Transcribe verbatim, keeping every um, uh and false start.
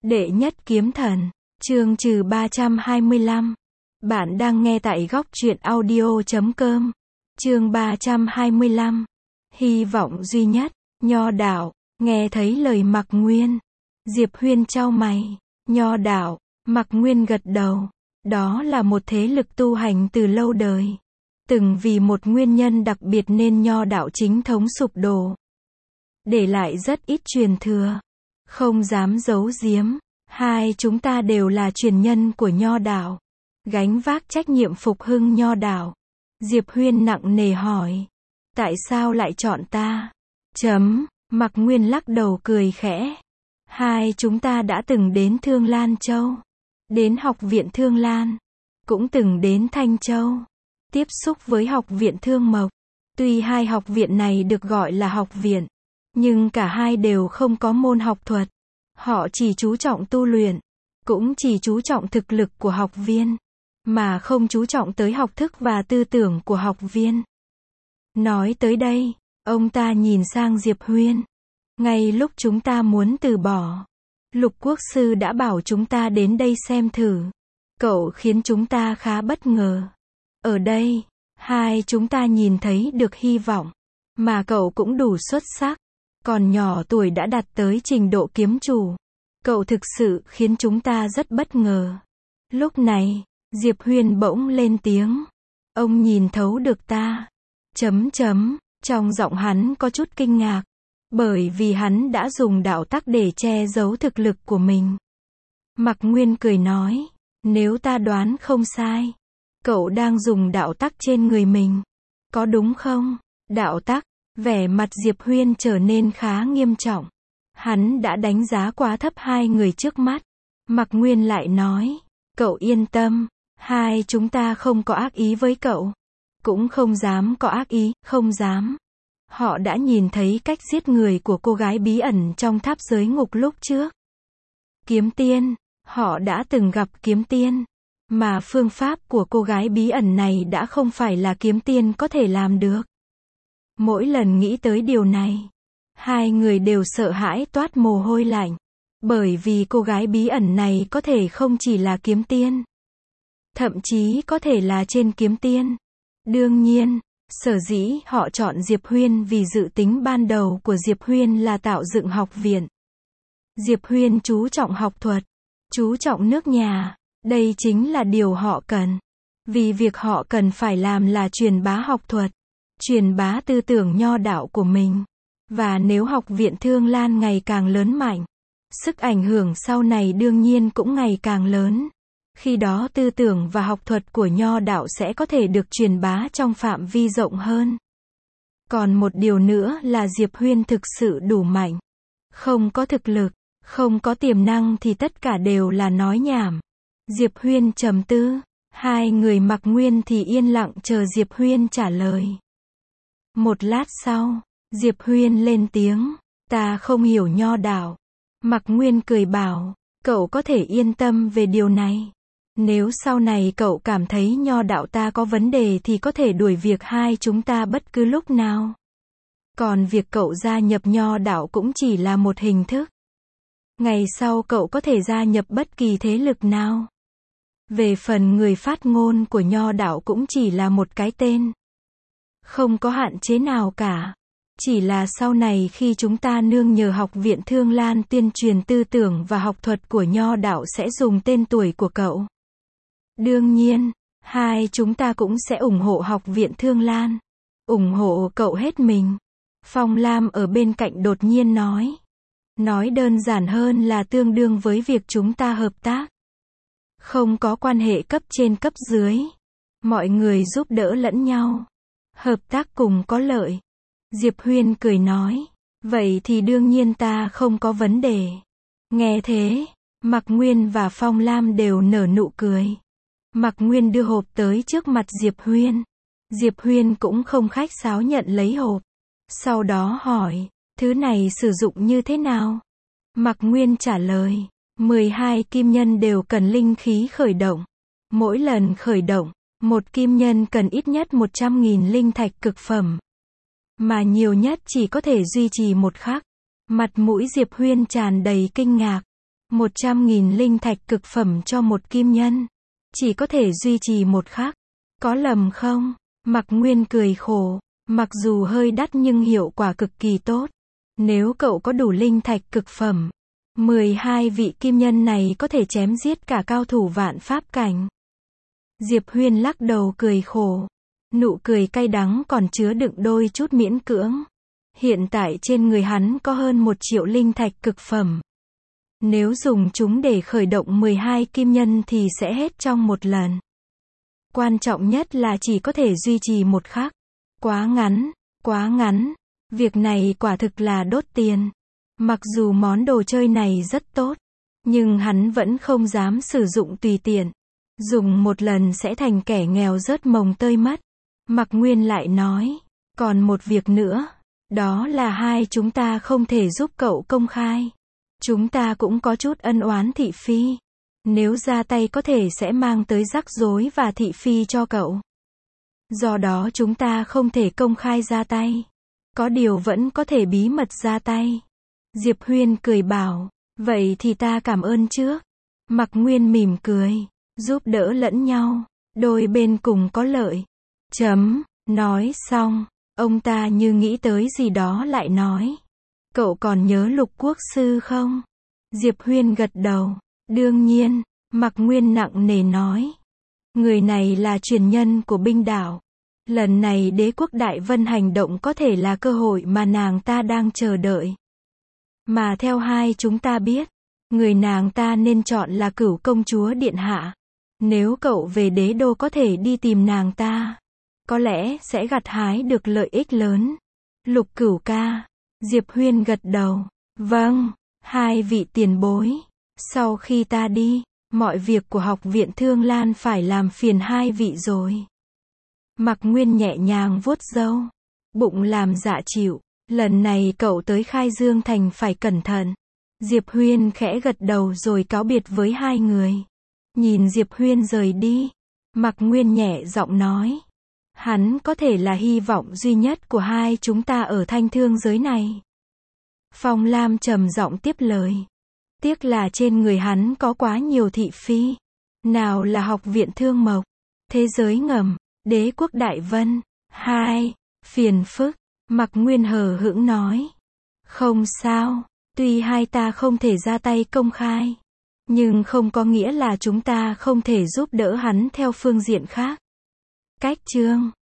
Đệ nhất kiếm thần, chương trừ ba trăm hai mươi lăm. Bạn đang nghe tại góc truyện audio chấm com. Chương ba trăm hai mươi lăm. Hy vọng duy nhất, Nho đạo, nghe thấy lời Mạc Nguyên. Diệp Huyên chau mày, Nho đạo, Mạc Nguyên gật đầu. Đó là một thế lực tu hành từ lâu đời. Từng vì một nguyên nhân đặc biệt nên Nho đạo chính thống sụp đổ. Để lại rất ít truyền thừa. Không dám giấu giếm, hai chúng ta đều là truyền nhân của Nho đạo. Gánh vác trách nhiệm phục hưng Nho đạo. Diệp Huyên nặng nề hỏi. Tại sao lại chọn ta? Chấm, Mạc Nguyên lắc đầu cười khẽ. Hai chúng ta đã từng đến Thương Lan Châu. Đến học viện Thương Lan. Cũng từng đến Thanh Châu. Tiếp xúc với học viện Thương Mộc. Tuy hai học viện này được gọi là học viện. Nhưng cả hai đều không có môn học thuật. Họ chỉ chú trọng tu luyện. Cũng chỉ chú trọng thực lực của học viên. Mà không chú trọng tới học thức và tư tưởng của học viên. Nói tới đây, ông ta nhìn sang Diệp Huyên. Ngay lúc chúng ta muốn từ bỏ, Lục Quốc Sư đã bảo chúng ta đến đây xem thử. Cậu khiến chúng ta khá bất ngờ. Ở đây, hai chúng ta nhìn thấy được hy vọng. Mà cậu cũng đủ xuất sắc. Còn nhỏ tuổi đã đạt tới trình độ kiếm chủ. Cậu thực sự khiến chúng ta rất bất ngờ. Lúc này, Diệp Huyên bỗng lên tiếng. Ông nhìn thấu được ta. Chấm chấm, trong giọng hắn có chút kinh ngạc. Bởi vì hắn đã dùng đạo tắc để che giấu thực lực của mình. Mạc Nguyên cười nói. Nếu ta đoán không sai, cậu đang dùng đạo tắc trên người mình. Có đúng không? Đạo tắc. Vẻ mặt Diệp Huyên trở nên khá nghiêm trọng. Hắn đã đánh giá quá thấp hai người trước mắt. Mạc Nguyên lại nói. Cậu yên tâm. Hai chúng ta không có ác ý với cậu. Cũng không dám có ác ý, không dám. Họ đã nhìn thấy cách giết người của cô gái bí ẩn trong tháp giới ngục lúc trước. Kiếm tiên. Họ đã từng gặp kiếm tiên. Mà phương pháp của cô gái bí ẩn này đã không phải là kiếm tiên có thể làm được. Mỗi lần nghĩ tới điều này, hai người đều sợ hãi toát mồ hôi lạnh. Bởi vì cô gái bí ẩn này có thể không chỉ là kiếm tiên. Thậm chí có thể là trên kiếm tiên. Đương nhiên, sở dĩ họ chọn Diệp Huyên vì dự tính ban đầu của Diệp Huyên là tạo dựng học viện. Diệp Huyên chú trọng học thuật, chú trọng nước nhà. Đây chính là điều họ cần. Vì việc họ cần phải làm là truyền bá học thuật. Truyền bá tư tưởng Nho đạo của mình. Và nếu học viện Thương Lan ngày càng lớn mạnh, sức ảnh hưởng sau này đương nhiên cũng ngày càng lớn. Khi đó tư tưởng và học thuật của Nho đạo sẽ có thể được truyền bá trong phạm vi rộng hơn. Còn một điều nữa là Diệp Huyên thực sự đủ mạnh. Không có thực lực, không có tiềm năng thì tất cả đều là nói nhảm. Diệp Huyên trầm tư. Hai người Mạc Nguyên thì yên lặng chờ Diệp Huyên trả lời. Một lát sau, Diệp Huyên lên tiếng. Ta không hiểu Nho đạo. Mạc Nguyên cười bảo. Cậu có thể yên tâm về điều này. Nếu sau này cậu cảm thấy Nho đạo ta có vấn đề thì có thể đuổi việc hai chúng ta bất cứ lúc nào. Còn việc cậu gia nhập Nho đạo cũng chỉ là một hình thức. Ngày sau cậu có thể gia nhập bất kỳ thế lực nào. Về phần người phát ngôn của Nho đạo cũng chỉ là một cái tên. Không có hạn chế nào cả. Chỉ là sau này khi chúng ta nương nhờ học viện Thương Lan tuyên truyền tư tưởng và học thuật của Nho đạo sẽ dùng tên tuổi của cậu. Đương nhiên, hai chúng ta cũng sẽ ủng hộ học viện Thương Lan. Ủng hộ cậu hết mình. Phong Lam ở bên cạnh đột nhiên nói. Nói đơn giản hơn là tương đương với việc chúng ta hợp tác. Không có quan hệ cấp trên cấp dưới. Mọi người giúp đỡ lẫn nhau. Hợp tác cùng có lợi. Diệp Huyên cười nói. Vậy thì đương nhiên ta không có vấn đề. Nghe thế, Mạc Nguyên và Phong Lam đều nở nụ cười. Mạc Nguyên đưa hộp tới trước mặt Diệp Huyên. Diệp Huyên cũng không khách sáo nhận lấy hộp. Sau đó hỏi. Thứ này sử dụng như thế nào? Mạc Nguyên trả lời. mười hai kim nhân đều cần linh khí khởi động. Mỗi lần khởi động, một kim nhân cần ít nhất một trăm nghìn linh thạch cực phẩm. Mà nhiều nhất chỉ có thể duy trì một khắc. Mặt mũi Diệp Huyên tràn đầy kinh ngạc. một trăm nghìn linh thạch cực phẩm cho một kim nhân. Chỉ có thể duy trì một khắc. Có lầm không? Mạc Nguyên cười khổ. Mặc dù hơi đắt nhưng hiệu quả cực kỳ tốt. Nếu cậu có đủ linh thạch cực phẩm, mười hai vị kim nhân này có thể chém giết cả cao thủ vạn pháp cảnh. Diệp Huyên lắc đầu cười khổ. Nụ cười cay đắng còn chứa đựng đôi chút miễn cưỡng. Hiện tại trên người hắn có hơn một triệu linh thạch cực phẩm. Nếu dùng chúng để khởi động mười hai kim nhân thì sẽ hết trong một lần. Quan trọng nhất là chỉ có thể duy trì một khắc. Quá ngắn, quá ngắn. Việc này quả thực là đốt tiền. Mặc dù món đồ chơi này rất tốt, nhưng hắn vẫn không dám sử dụng tùy tiện. Dùng một lần sẽ thành kẻ nghèo rớt mồng tơi mất. Mạc Nguyên lại nói, còn một việc nữa, đó là hai chúng ta không thể giúp cậu công khai. Chúng ta cũng có chút ân oán thị phi. Nếu ra tay có thể sẽ mang tới rắc rối và thị phi cho cậu. Do đó chúng ta không thể công khai ra tay. Có điều vẫn có thể bí mật ra tay. Diệp Huyên cười bảo, vậy thì ta cảm ơn trước. Mạc Nguyên mỉm cười, giúp đỡ lẫn nhau, đôi bên cùng có lợi. Chấm, nói xong, ông ta như nghĩ tới gì đó lại nói. Cậu còn nhớ Lục Quốc Sư không? Diệp Huyên gật đầu, đương nhiên. Mạc Nguyên nặng nề nói. Người này là truyền nhân của binh đảo. Lần này đế quốc Đại Vân hành động có thể là cơ hội mà nàng ta đang chờ đợi. Mà theo hai chúng ta biết, người nàng ta nên chọn là Cửu công chúa điện hạ. Nếu cậu về đế đô có thể đi tìm nàng ta, có lẽ sẽ gặt hái được lợi ích lớn. Lục Cửu ca. Diệp Huyên gật đầu. Vâng, hai vị tiền bối. Sau khi ta đi, mọi việc của học viện Thương Lan phải làm phiền hai vị rồi. Mạc Nguyên nhẹ nhàng vuốt râu. Bụng làm dạ chịu. Lần này cậu tới Khai Dương Thành phải cẩn thận. Diệp Huyên khẽ gật đầu rồi cáo biệt với hai người. Nhìn Diệp Huyên rời đi, Mạc Nguyên nhẹ giọng nói. Hắn có thể là hy vọng duy nhất của hai chúng ta ở thanh thương giới này. Phong Lam trầm giọng tiếp lời. Tiếc là trên người hắn có quá nhiều thị phi. Nào là học viện Thương Mộc, thế giới ngầm, đế quốc Đại Vân. Hai, phiền phức. Mạc Nguyên hờ hững nói. Không sao, tuy hai ta không thể ra tay công khai, nhưng không có nghĩa là chúng ta không thể giúp đỡ hắn theo phương diện khác. Cách chương